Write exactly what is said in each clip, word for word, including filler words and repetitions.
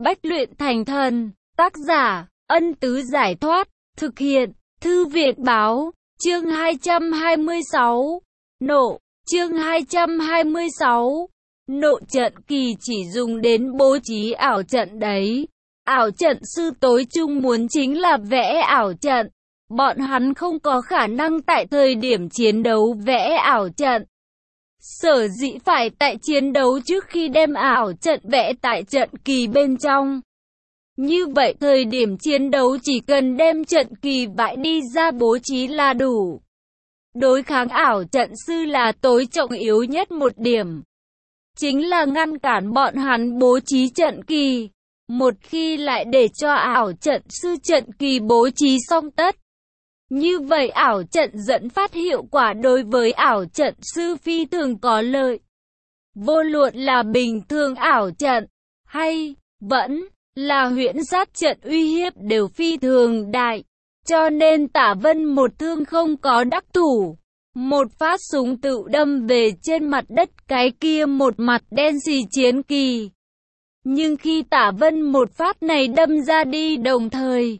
Bách luyện thành thần. Tác giả, Ân Tứ Giải Thoát. Thực hiện, Thư Viện Báo. Chương hai trăm hai mươi sáu. Nộ. Chương hai trăm hai mươi sáu. Nộ trận kỳ chỉ dùng đến bố trí ảo trận đấy. Ảo trận sư tối trung muốn chính là vẽ ảo trận. Bọn hắn không có khả năng tại thời điểm chiến đấu vẽ ảo trận. Sở dĩ phải tại chiến đấu trước khi đem ảo trận vẽ tại trận kỳ bên trong. Như vậy thời điểm chiến đấu chỉ cần đem trận kỳ vẽ đi ra bố trí là đủ. Đối kháng ảo trận sư là tối trọng yếu nhất một điểm. Chính là ngăn cản bọn hắn bố trí trận kỳ. Một khi lại để cho ảo trận sư trận kỳ bố trí xong tất. Như vậy ảo trận dẫn phát hiệu quả đối với ảo trận sư phi thường có lợi. Vô luận là bình thường ảo trận, hay vẫn là huyễn sát trận uy hiếp đều phi thường đại. Cho nên Tả Vân một thương không có đắc thủ. Một phát súng tự đâm về trên mặt đất cái kia một mặt đen xì chiến kỳ. Nhưng khi Tả Vân một phát này đâm ra đi đồng thời,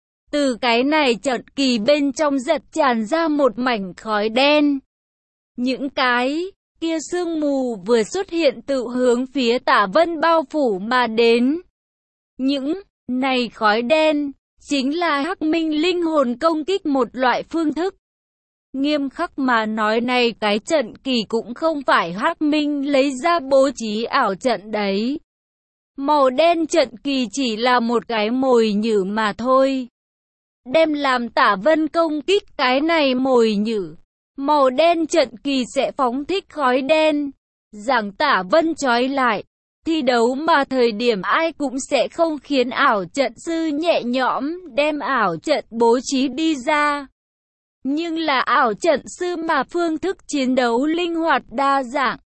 từ cái này trận kỳ bên trong giật tràn ra một mảnh khói đen. Những cái kia sương mù vừa xuất hiện tự hướng phía Tả Vân bao phủ mà đến. Những này khói đen chính là Hắc Minh linh hồn công kích một loại phương thức. Nghiêm khắc mà nói này cái trận kỳ cũng không phải Hắc Minh lấy ra bố trí ảo trận đấy. Màu đen trận kỳ chỉ là một cái mồi nhử mà thôi. Đem làm Tả Vân công kích cái này mồi nhử. Màu đen trận kỳ sẽ phóng thích khói đen. Rằng Tả Vân trói lại. Thi đấu mà thời điểm ai cũng sẽ không khiến ảo trận sư nhẹ nhõm đem ảo trận bố trí đi ra. Nhưng là ảo trận sư mà phương thức chiến đấu linh hoạt đa dạng.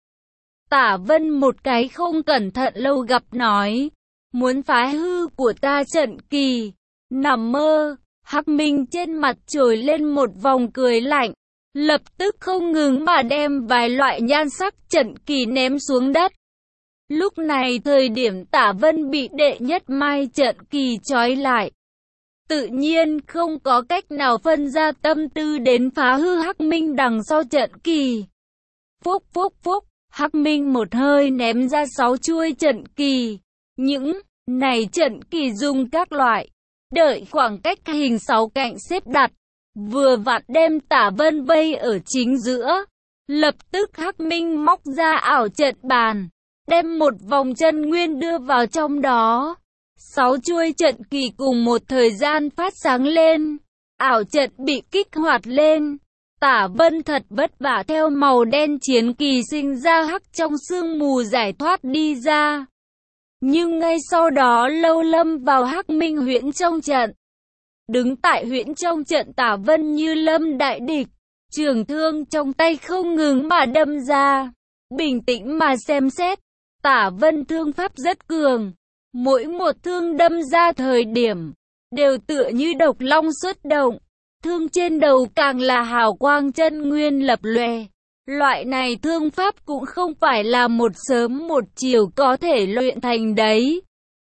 Tả Vân một cái không cẩn thận lâu gặp nói. Muốn phá hư của ta trận kỳ. Nằm mơ. Hắc Minh trên mặt trồi lên một vòng cười lạnh. Lập tức không ngừng mà đem vài loại nhan sắc trận kỳ ném xuống đất. Lúc này thời điểm Tả Vân bị đệ nhất mai trận kỳ trói lại. Tự nhiên không có cách nào phân ra tâm tư đến phá hư Hắc Minh đằng sau trận kỳ. Phúc phúc phúc, Hắc Minh một hơi ném ra sáu chuôi trận kỳ. Những này trận kỳ dùng các loại. Đợi khoảng cách hình sáu cạnh xếp đặt. Vừa vặn đem Tả Vân vây ở chính giữa. Lập tức Hắc Minh móc ra ảo trận bàn. Đem một vòng chân nguyên đưa vào trong đó. Sáu chuôi trận kỳ cùng một thời gian phát sáng lên. Ảo trận bị kích hoạt lên. Tả Vân thật vất vả theo màu đen chiến kỳ sinh ra hắc trong sương mù giải thoát đi ra. Nhưng ngay sau đó lâu lâm vào Hắc Minh huyễn trong trận. Đứng tại huyễn trong trận Tả Vân như lâm đại địch. Trường thương trong tay không ngừng mà đâm ra. Bình tĩnh mà xem xét. Tả Vân thương pháp rất cường. Mỗi một thương đâm ra thời điểm. Đều tựa như độc long xuất động. Thương trên đầu càng là hào quang chân nguyên lập lòe. Loại này thương pháp cũng không phải là một sớm một chiều có thể luyện thành đấy.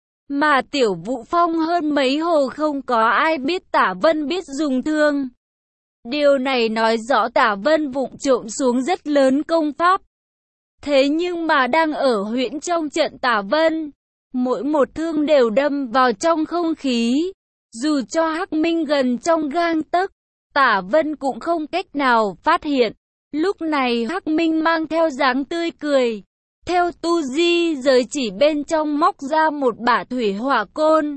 Mà Tiểu Vũ Phong hơn mấy hồ không có ai biết Tả Vân biết dùng thương. Điều này nói rõ Tả Vân vụng trộm xuống rất lớn công pháp. Thế nhưng mà đang ở huyễn trong trận Tả Vân. Mỗi một thương đều đâm vào trong không khí. Dù cho Hắc Minh gần trong gang tấc, Tả Vân cũng không cách nào phát hiện. Lúc này Hắc Minh mang theo dáng tươi cười. Theo tu di giới chỉ bên trong móc ra một bả thủy hỏa côn.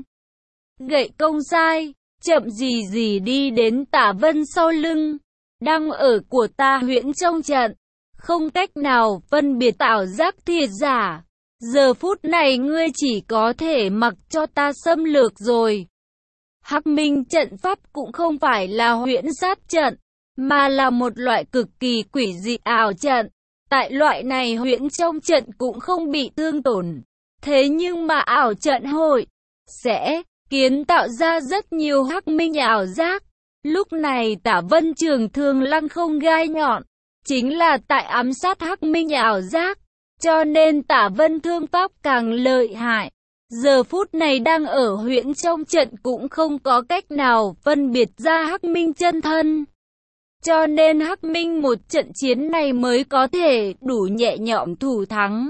Gậy công sai, chậm gì gì đi đến Tả Vân sau lưng. Đang ở của ta huyễn trong trận. Không cách nào phân biệt ảo giác thiệt giả. Giờ phút này ngươi chỉ có thể mặc cho ta xâm lược rồi. Hắc Minh trận pháp cũng không phải là huyễn sát trận. Mà là một loại cực kỳ quỷ dị ảo trận. Tại loại này huyễn trong trận cũng không bị thương tổn. Thế nhưng mà ảo trận hội sẽ kiến tạo ra rất nhiều Hắc Minh ảo giác. Lúc này Tả Vân trường thương lăng không gai nhọn. Chính là tại ám sát Hắc Minh ảo giác. Cho nên Tả Vân thương pháp càng lợi hại. giờ phút này đang ở huyễn trong trận cũng không có cách nào phân biệt ra Hắc Minh chân thân. Cho nên Hắc Minh một trận chiến này mới có thể đủ nhẹ nhõm thủ thắng.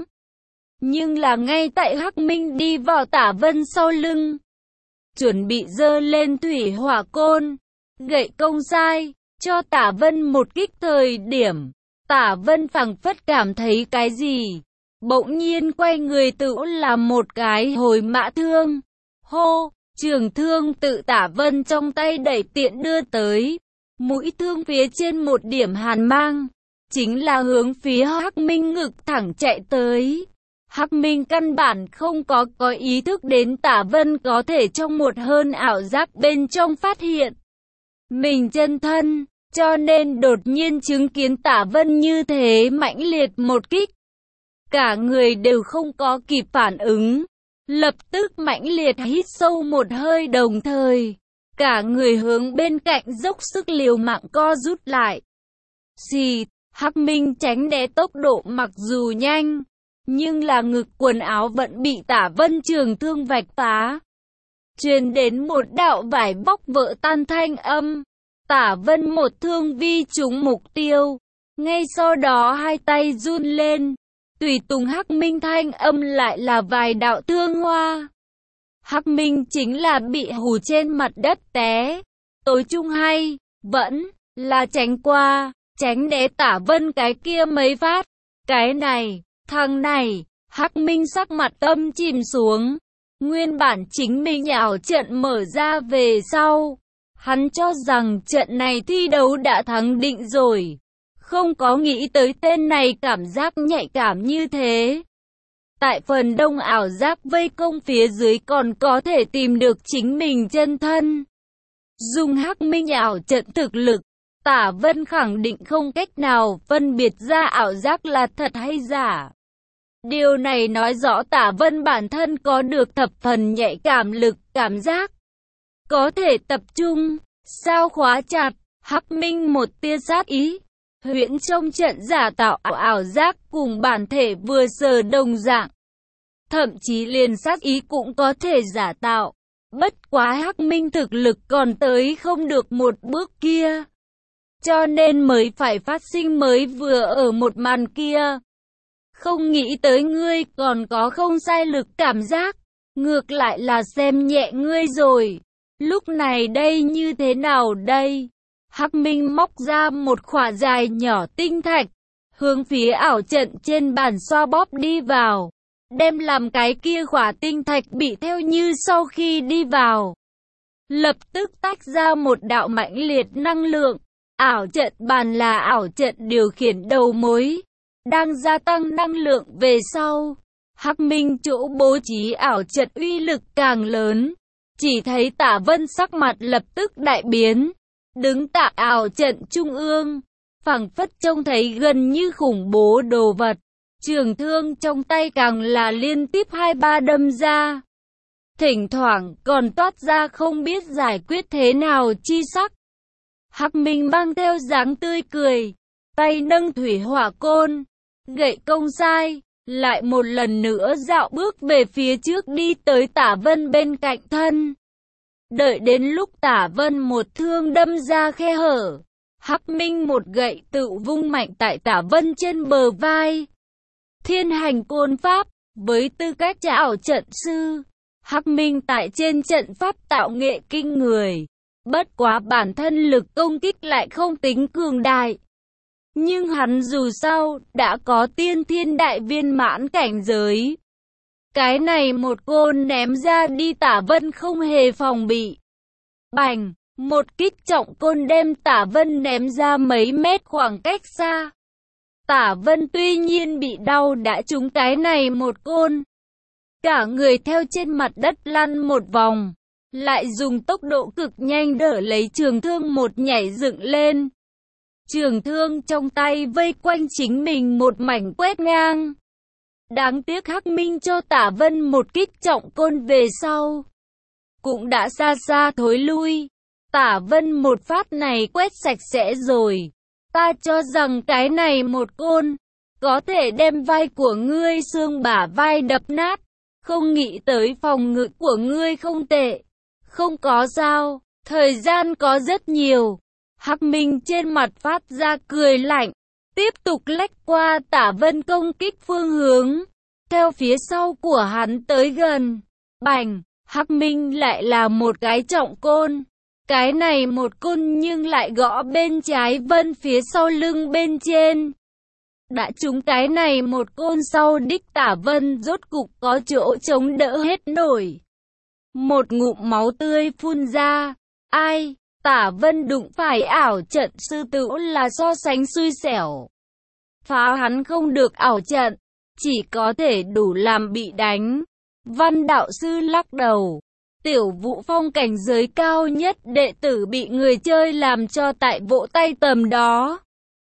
Nhưng là ngay tại Hắc Minh đi vào Tả Vân sau lưng, chuẩn bị giơ lên thủy hỏa côn, gậy công sai, cho Tả Vân một kích thời điểm, Tả Vân phảng phất cảm thấy cái gì, bỗng nhiên quay người tự làm một cái hồi mã thương. Hô, trường thương tự Tả Vân trong tay đẩy tiện đưa tới, mũi thương phía trên một điểm hàn mang, chính là hướng phía Hắc Minh ngực thẳng chạy tới. Hắc Minh căn bản không có có ý thức đến Tả Vân có thể trong một hơn ảo giác bên trong phát hiện mình chân thân, cho nên đột nhiên chứng kiến Tả Vân như thế mãnh liệt một kích. Cả người đều không có kịp phản ứng, lập tức mãnh liệt hít sâu một hơi đồng thời, cả người hướng bên cạnh dốc sức liều mạng co rút lại. Xì, Hắc Minh tránh né tốc độ mặc dù nhanh, nhưng là ngực quần áo vẫn bị Tả Vân trường thương vạch phá. Truyền đến một đạo vải bóc vỡ tan thanh âm, Tả Vân một thương vi trúng mục tiêu, ngay sau đó hai tay run lên, tùy tùng Hắc Minh thanh âm lại là vài đạo thương hoa. Hắc Minh chính là bị hù trên mặt đất té, tối chung hay, vẫn là tránh qua, tránh né Tả Vân cái kia mấy phát. Cái này, thằng này, Hắc Minh sắc mặt âm chìm xuống, nguyên bản chính mình ảo trận mở ra về sau. Hắn cho rằng trận này thi đấu đã thắng định rồi, không có nghĩ tới tên này cảm giác nhạy cảm như thế. Tại phần đông ảo giác vây công phía dưới còn có thể tìm được chính mình chân thân. Dùng Hắc Minh ảo trận thực lực, Tả Vân khẳng định không cách nào phân biệt ra ảo giác là thật hay giả. Điều này nói rõ Tả Vân bản thân có được thập phần nhạy cảm lực cảm giác, có thể tập trung, sao khóa chặt. Hắc Minh một tia sát ý, huyễn trong trận giả tạo ảo giác cùng bản thể vừa sờ đồng dạng, thậm chí liền sát ý cũng có thể giả tạo. Bất quá Hắc Minh thực lực còn tới không được một bước kia, cho nên mới phải phát sinh mới vừa ở một màn kia. Không nghĩ tới ngươi còn có không sai lực cảm giác, ngược lại là xem nhẹ ngươi rồi. Lúc này đây như thế nào đây? Hắc Minh móc ra một khỏa dài nhỏ tinh thạch, hướng phía ảo trận trên bàn xoa bóp đi vào, đem làm cái kia khỏa tinh thạch bị theo như sau khi đi vào, lập tức tách ra một đạo mãnh liệt năng lượng. Ảo trận bàn là ảo trận điều khiển đầu mối, đang gia tăng năng lượng về sau. Hắc Minh chỗ bố trí ảo trận uy lực càng lớn. Chỉ thấy Tả Vân sắc mặt lập tức đại biến, đứng tại ảo trận trung ương, phảng phất trông thấy gần như khủng bố đồ vật. Trường thương trong tay càng là liên tiếp hai ba đâm ra, thỉnh thoảng còn toát ra không biết giải quyết thế nào chi sắc. Hắc Minh mang theo dáng tươi cười, tay nâng thủy hỏa côn, gậy công sai, lại một lần nữa dạo bước về phía trước đi tới Tả Vân bên cạnh thân. Đợi đến lúc Tả Vân một thương đâm ra khe hở, Hắc Minh một gậy tự vung mạnh tại Tả Vân trên bờ vai. Thiên hành côn pháp, với tư cách ảo trận sư, Hắc Minh tại trên trận pháp tạo nghệ kinh người. Bất quá bản thân lực công kích lại không tính cường đại. Nhưng hắn dù sao đã có tiên thiên đại viên mãn cảnh giới. Cái này một côn ném ra đi Tả Vân không hề phòng bị. Bành, một kích trọng côn đem Tả Vân ném ra mấy mét khoảng cách xa. Tả Vân tuy nhiên bị đau đã trúng cái này một côn, cả người theo trên mặt đất lăn một vòng, lại dùng tốc độ cực nhanh đỡ lấy trường thương một nhảy dựng lên. Trường thương trong tay vây quanh chính mình một mảnh quét ngang. Đáng tiếc Hắc Minh cho Tả Vân một kích trọng côn về sau, cũng đã xa xa thối lui. Tả Vân một phát này quét sạch sẽ rồi. Ta cho rằng cái này một côn có thể đem vai của ngươi xương bả vai đập nát. không nghĩ tới phòng ngự của ngươi không tệ. Không có sao, thời gian có rất nhiều. Hắc Minh trên mặt phát ra cười lạnh, tiếp tục lách qua Tả Vân công kích phương hướng, theo phía sau của hắn tới gần. Bành, Hắc Minh lại là một cái trọng côn. Cái này một côn nhưng lại gõ bên trái Vân phía sau lưng bên trên. Đã trúng cái này một côn sau đích Tả Vân rốt cục có chỗ chống đỡ hết nổi. Một ngụm máu tươi phun ra. Ai, Tả Vân đụng phải ảo trận sư tử là so sánh xui xẻo. Phá hắn không được ảo trận, chỉ có thể đủ làm bị đánh. Văn đạo sư lắc đầu. Tiểu Vũ Phong cảnh giới cao nhất đệ tử bị người chơi làm cho tại vỗ tay tầm đó.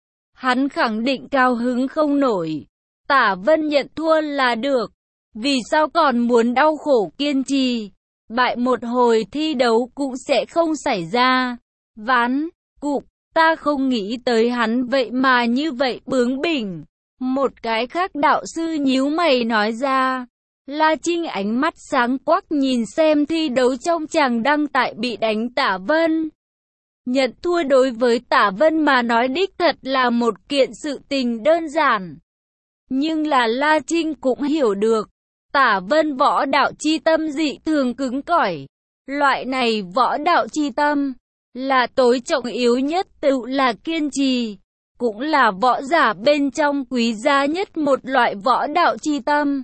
Hắn khẳng định cao hứng không nổi. Tả Vân nhận thua là được. Vì sao còn muốn đau khổ kiên trì? Bại một hồi thi đấu cũng sẽ không xảy ra. Ván, cục, ta không nghĩ tới hắn vậy mà như vậy bướng bỉnh. Một cái khác đạo sư nhíu mày nói ra. La Trinh ánh mắt sáng quắc nhìn xem thi đấu trong chàng đăng tại bị đánh Tả Vân. Nhận thua đối với Tả Vân mà nói đích thật là một kiện sự tình đơn giản. Nhưng là La Trinh cũng hiểu được, Tả Vân võ đạo chi tâm dị thường cứng cỏi. Loại này võ đạo chi tâm là tối trọng yếu nhất, tự là kiên trì, cũng là võ giả bên trong quý giá nhất một loại võ đạo chi tâm.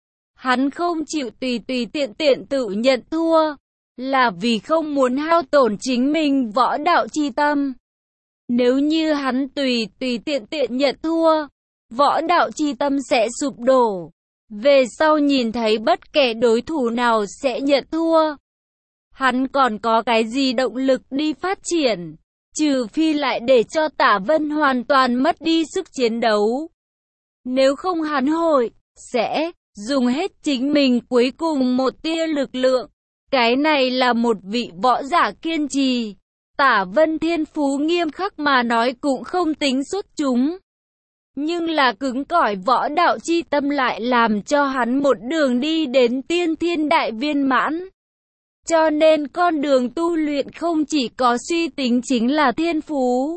Hắn không chịu tùy tùy tiện tiện tự nhận thua, là vì không muốn hao tổn chính mình võ đạo chi tâm. Nếu như hắn tùy tùy tiện tiện nhận thua, võ đạo chi tâm sẽ sụp đổ. Về sau nhìn thấy bất kể đối thủ nào sẽ nhận thua, hắn còn có cái gì động lực đi phát triển, trừ phi lại để cho Tả Vân hoàn toàn mất đi sức chiến đấu. Nếu không hắn hội, sẽ dùng hết chính mình cuối cùng một tia lực lượng. Cái này là một vị võ giả kiên trì. Tả Vân thiên phú nghiêm khắc mà nói cũng không tính xuất chúng. Nhưng là cứng cỏi võ đạo chi tâm lại làm cho hắn một đường đi đến tiên thiên đại viên mãn. Cho nên con đường tu luyện không chỉ có suy tính chính là thiên phú,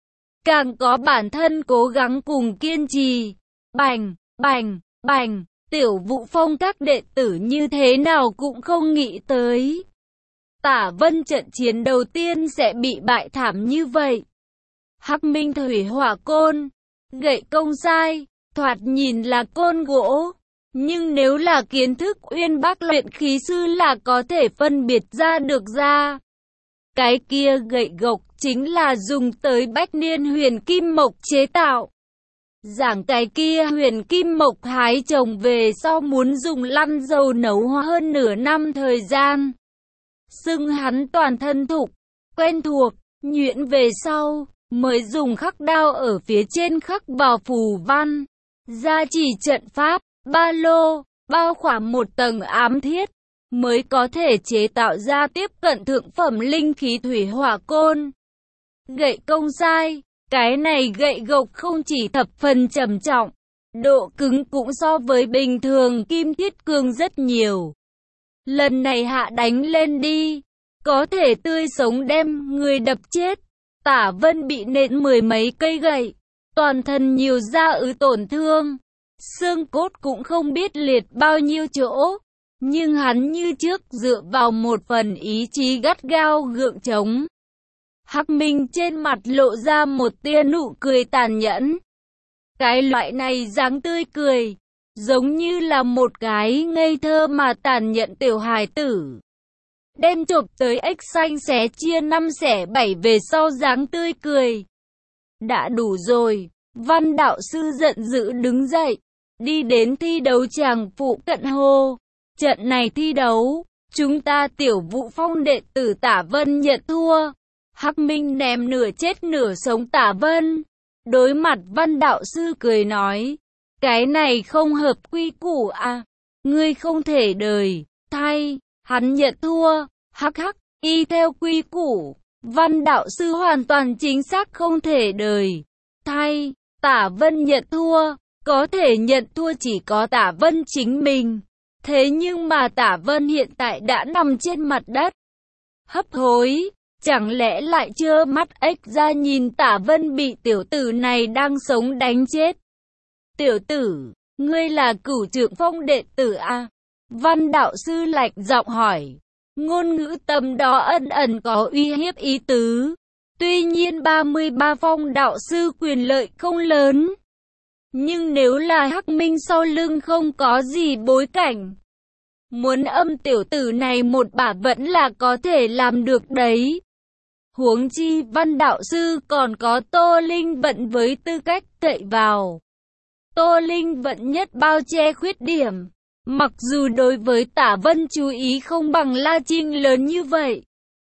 càng có bản thân cố gắng cùng kiên trì. Bành, bành, bành. Tiểu Vũ Phong các đệ tử như thế nào cũng không nghĩ tới Tả Vân trận chiến đầu tiên sẽ bị bại thảm như vậy. Hắc Minh thủy hỏa côn, gậy công sai, thoạt nhìn là côn gỗ, nhưng nếu là kiến thức uyên bác luyện khí sư là có thể phân biệt ra được ra. Cái kia gậy gộc chính là dùng tới bách niên huyền kim mộc chế tạo. Giảng cái kia huyền kim mộc hái trồng về sau muốn dùng lăn dầu nấu hơn nửa năm thời gian. Xưng hắn toàn thân thục, quen thuộc, nhuyễn về sau, mới dùng khắc đao ở phía trên khắc vào phù văn. Gia trì trận pháp, ba lô, bao khỏa một tầng ám thiết, mới có thể chế tạo ra tiếp cận thượng phẩm linh khí thủy hỏa côn. Gậy công sai. Cái này gậy gộc không chỉ thập phần trầm trọng, độ cứng cũng so với bình thường kim thiết cương rất nhiều. Lần này hạ đánh lên đi, có thể tươi sống đem người đập chết. Tả Vân bị nện mười mấy cây gậy, toàn thân nhiều da ứ tổn thương, xương cốt cũng không biết liệt bao nhiêu chỗ. Nhưng hắn như trước dựa vào một phần ý chí gắt gao gượng chống. Hắc Minh trên mặt lộ ra một tia nụ cười tàn nhẫn. Cái loại này dáng tươi cười, giống như là một cái ngây thơ mà tàn nhẫn tiểu hài tử. Đem chộp tới ếch xanh xé chia năm xẻ bảy về sau dáng tươi cười. Đã đủ rồi, Văn đạo sư giận dữ đứng dậy, đi đến thi đấu tràng phụ cận hô. Trận này thi đấu, chúng ta Tiểu Vũ Phong đệ tử Tả Vân nhận thua. Hắc Minh ném nửa chết nửa sống Tả Vân. Đối mặt Văn đạo sư cười nói, cái này không hợp quy củ à, ngươi không thể đời, thay, hắn nhận thua, hắc hắc, y theo quy củ, Văn đạo sư hoàn toàn chính xác không thể đời, thay, Tả Vân nhận thua, có thể nhận thua chỉ có Tả Vân chính mình. Thế nhưng mà Tả Vân hiện tại đã nằm trên mặt đất, hấp hối, chẳng lẽ lại trơ mắt ếch ra nhìn Tả Vân bị tiểu tử này đang sống đánh chết. Tiểu tử, ngươi là Cửu Trượng Phong đệ tử à? Văn đạo sư lạnh giọng hỏi. Ngôn ngữ tầm đó ẩn ẩn có uy hiếp ý tứ. Tuy nhiên ba mươi ba phong đạo sư quyền lợi không lớn. Nhưng nếu là Hắc Minh sau lưng không có gì bối cảnh, muốn âm tiểu tử này một bả vẫn là có thể làm được đấy. Huống chi Văn đạo sư còn có Tô Linh Vận với tư cách cậy vào. Tô Linh Vận nhất bao che khuyết điểm. Mặc dù đối với Tả Vân chú ý không bằng La Trinh lớn như vậy.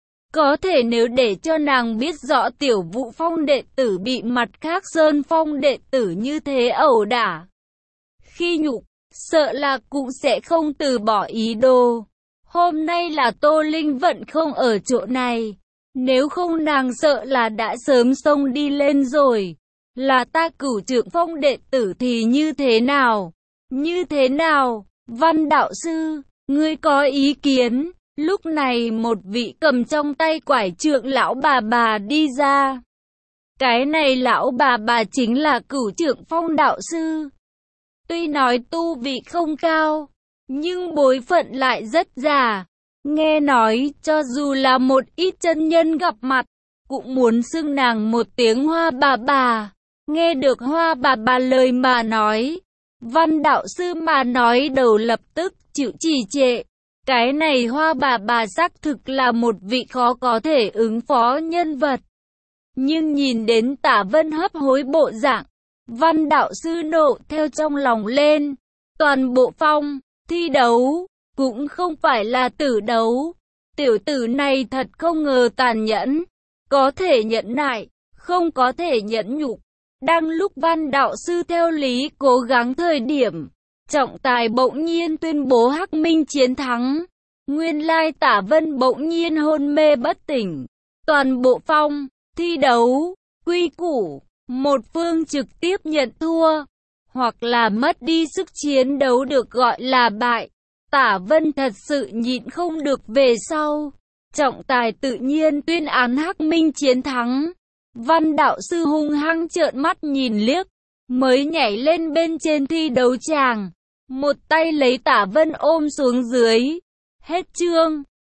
Có thể nếu để cho nàng biết rõ Tiểu Vũ Phong đệ tử bị mặt khác Sơn Phong đệ tử như thế ẩu đả, khi nhục, sợ là cũng sẽ không từ bỏ ý đồ. Hôm nay là Tô Linh Vận không ở chỗ này. Nếu không nàng sợ là đã sớm xông đi lên rồi. Là ta Cửu Trượng Phong đệ tử thì như thế nào? Như thế nào? Văn đạo sư, ngươi có ý kiến? Lúc này một vị cầm trong tay quải trượng lão bà bà đi ra. Cái này lão bà bà chính là Cửu Trượng Phong đạo sư. Tuy nói tu vị không cao, nhưng bối phận lại rất già. Nghe nói cho dù là một ít chân nhân gặp mặt, cũng muốn xưng nàng một tiếng Hoa bà bà. Nghe được Hoa bà bà lời mà nói, Văn đạo sư mà nói đầu lập tức chịu trì trệ. Cái này Hoa bà bà xác thực là một vị khó có thể ứng phó nhân vật. Nhưng nhìn đến Tả Vân hấp hối bộ dạng, Văn đạo sư nộ theo trong lòng lên. Toàn bộ phong, thi đấu, cũng không phải là tử đấu. Tiểu tử này thật không ngờ tàn nhẫn. Có thể nhẫn nại, không có thể nhẫn nhục. Đang lúc Văn đạo sư theo lý cố gắng thời điểm, trọng tài bỗng nhiên tuyên bố Hắc Minh chiến thắng. Nguyên lai Tả Vân bỗng nhiên hôn mê bất tỉnh. Toàn bộ phong, thi đấu, quy củ, một phương trực tiếp nhận thua, hoặc là mất đi sức chiến đấu được gọi là bại. Tả Vân thật sự nhịn không được về sau. Trọng tài tự nhiên tuyên án Hắc Minh chiến thắng. Văn đạo sư hung hăng trợn mắt nhìn liếc, mới nhảy lên bên trên thi đấu tràng. Một tay lấy Tả Vân ôm xuống dưới. Hết chương.